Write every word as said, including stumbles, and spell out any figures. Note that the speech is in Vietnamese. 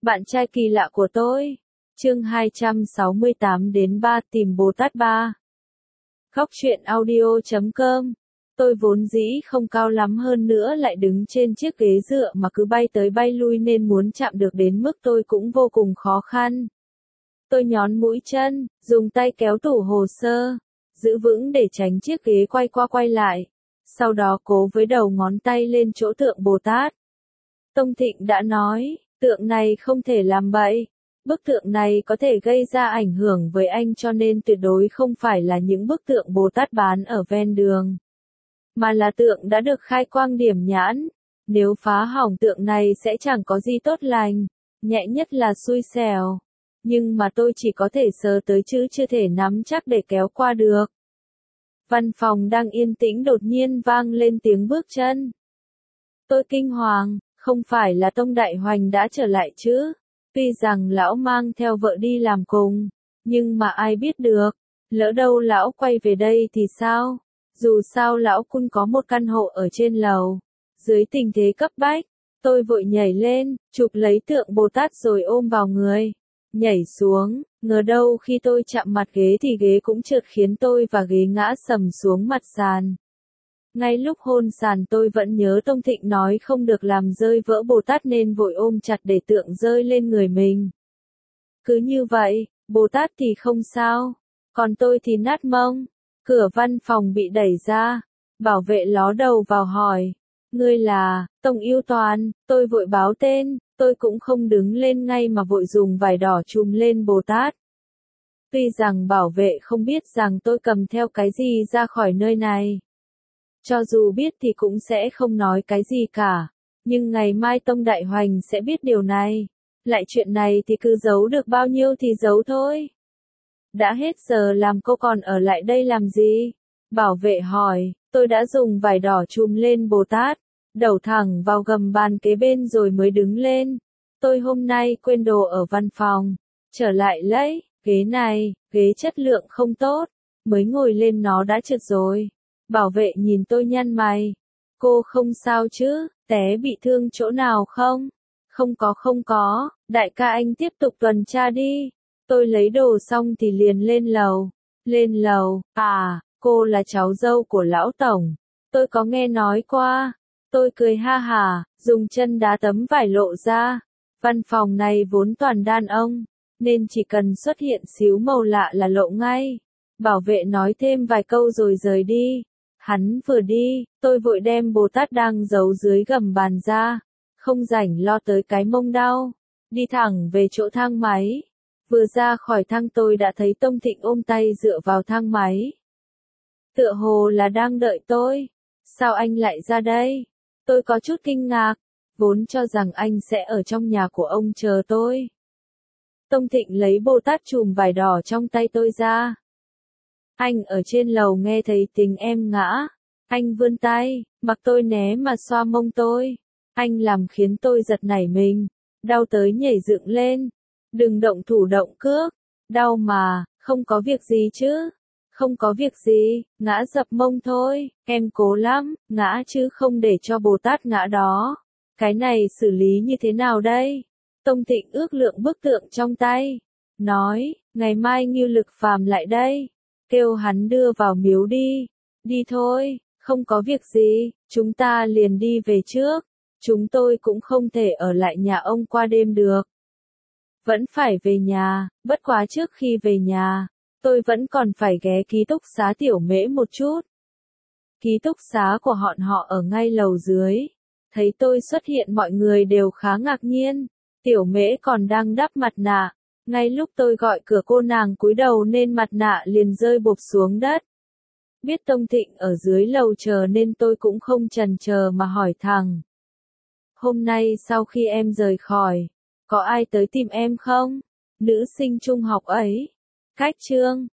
Bạn trai kỳ lạ của tôi. Chương hai trăm sáu mươi tám đến ba tìm Bồ Tát ba. Khóc chuyện audio chấm com. Tôi vốn dĩ không cao lắm, hơn nữa lại đứng trên chiếc ghế dựa mà cứ bay tới bay lui nên muốn chạm được đến mức tôi cũng vô cùng khó khăn. Tôi nhón mũi chân, dùng tay kéo tủ hồ sơ, giữ vững để tránh chiếc ghế quay qua quay lại. Sau đó cố với đầu ngón tay lên chỗ tượng Bồ Tát. Tông Thịnh đã nói, tượng này không thể làm bậy. Bức tượng này có thể gây ra ảnh hưởng với anh, cho nên tuyệt đối không phải là những bức tượng Bồ Tát bán ở ven đường, mà là tượng đã được khai quang điểm nhãn. Nếu phá hỏng tượng này sẽ chẳng có gì tốt lành, nhẹ nhất là xui xẻo. Nhưng mà tôi chỉ có thể sờ tới chứ chưa thể nắm chắc để kéo qua được. Văn phòng đang yên tĩnh đột nhiên vang lên tiếng bước chân. Tôi kinh hoàng, không phải là Tông Đại Hoành đã trở lại chứ? Tuy rằng lão mang theo vợ đi làm cùng, nhưng mà ai biết được, lỡ đâu lão quay về đây thì sao? Dù sao lão cũng có một căn hộ ở trên lầu. Dưới tình thế cấp bách, tôi vội nhảy lên, chụp lấy tượng Bồ Tát rồi ôm vào người. Nhảy xuống, ngờ đâu khi tôi chạm mặt ghế thì ghế cũng trượt khiến tôi và ghế ngã sầm xuống mặt sàn. Ngay lúc hôn sàn tôi vẫn nhớ Tông Thịnh nói không được làm rơi vỡ Bồ Tát nên vội ôm chặt để tượng rơi lên người mình. Cứ như vậy, Bồ Tát thì không sao, còn tôi thì nát mông. Cửa văn phòng bị đẩy ra, bảo vệ ló đầu vào hỏi, ngươi là Tông Yêu Toàn? Tôi vội báo tên, tôi cũng không đứng lên ngay mà vội dùng vải đỏ trùm lên Bồ Tát. Tuy rằng bảo vệ không biết rằng tôi cầm theo cái gì ra khỏi nơi này. Cho dù biết thì cũng sẽ không nói cái gì cả. Nhưng ngày mai Tông Đại Hoành sẽ biết điều này. Lại chuyện này thì cứ giấu được bao nhiêu thì giấu thôi. Đã hết giờ làm cô còn ở lại đây làm gì? Bảo vệ hỏi, tôi đã dùng vải đỏ trùm lên Bồ Tát, đầu thẳng vào gầm bàn kế bên rồi mới đứng lên. Tôi hôm nay quên đồ ở văn phòng. Trở lại lấy, ghế này, ghế chất lượng không tốt. Mới ngồi lên nó đã trượt rồi. Bảo vệ nhìn tôi nhăn mày. Cô không sao chứ, té bị thương chỗ nào không? Không có không có, đại ca anh tiếp tục tuần tra đi. Tôi lấy đồ xong thì liền lên lầu. Lên lầu, à, cô là cháu dâu của lão tổng. Tôi có nghe nói qua. Tôi cười ha hả, dùng chân đá tấm vải lộ ra. Văn phòng này vốn toàn đàn ông, nên chỉ cần xuất hiện xíu màu lạ là lộ ngay. Bảo vệ nói thêm vài câu rồi rời đi. Hắn vừa đi, tôi vội đem Bồ Tát đang giấu dưới gầm bàn ra. Không rảnh lo tới cái mông đau. Đi thẳng về chỗ thang máy. Vừa ra khỏi thang tôi đã thấy Tông Thịnh ôm tay dựa vào thang máy. Tựa hồ là đang đợi tôi. Sao anh lại ra đây? Tôi có chút kinh ngạc. Vốn cho rằng anh sẽ ở trong nhà của ông chờ tôi. Tông Thịnh lấy Bồ Tát chùm vải đỏ trong tay tôi ra. Anh ở trên lầu nghe thấy tiếng em ngã. Anh vươn tay, mặc tôi né mà xoa mông tôi. Anh làm khiến tôi giật nảy mình. Đau tới nhảy dựng lên. Đừng động thủ động cước. Đau mà, không có việc gì chứ. Không có việc gì, ngã dập mông thôi. Em cố lắm, ngã chứ không để cho Bồ Tát ngã đó. Cái này xử lý như thế nào đây? Tông Thịnh ước lượng bức tượng trong tay. Nói, ngày mai Ngưu Lực Phàm lại đây. Kêu hắn đưa vào miếu đi. Đi thôi, không có việc gì, chúng ta liền đi về trước. Chúng tôi cũng không thể ở lại nhà ông qua đêm được. Vẫn phải về nhà, bất quá trước khi về nhà, tôi vẫn còn phải ghé ký túc xá Tiểu Mễ một chút. Ký túc xá của bọn họ ở ngay lầu dưới. Thấy tôi xuất hiện mọi người đều khá ngạc nhiên. Tiểu Mễ còn đang đắp mặt nạ. Ngay lúc tôi gọi cửa cô nàng cúi đầu nên mặt nạ liền rơi bộp xuống đất. Biết Tông Thịnh ở dưới lầu chờ nên tôi cũng không chần chờ mà hỏi thẳng. Hôm nay sau khi em rời khỏi, có ai tới tìm em không? Nữ sinh trung học ấy. Cách chương,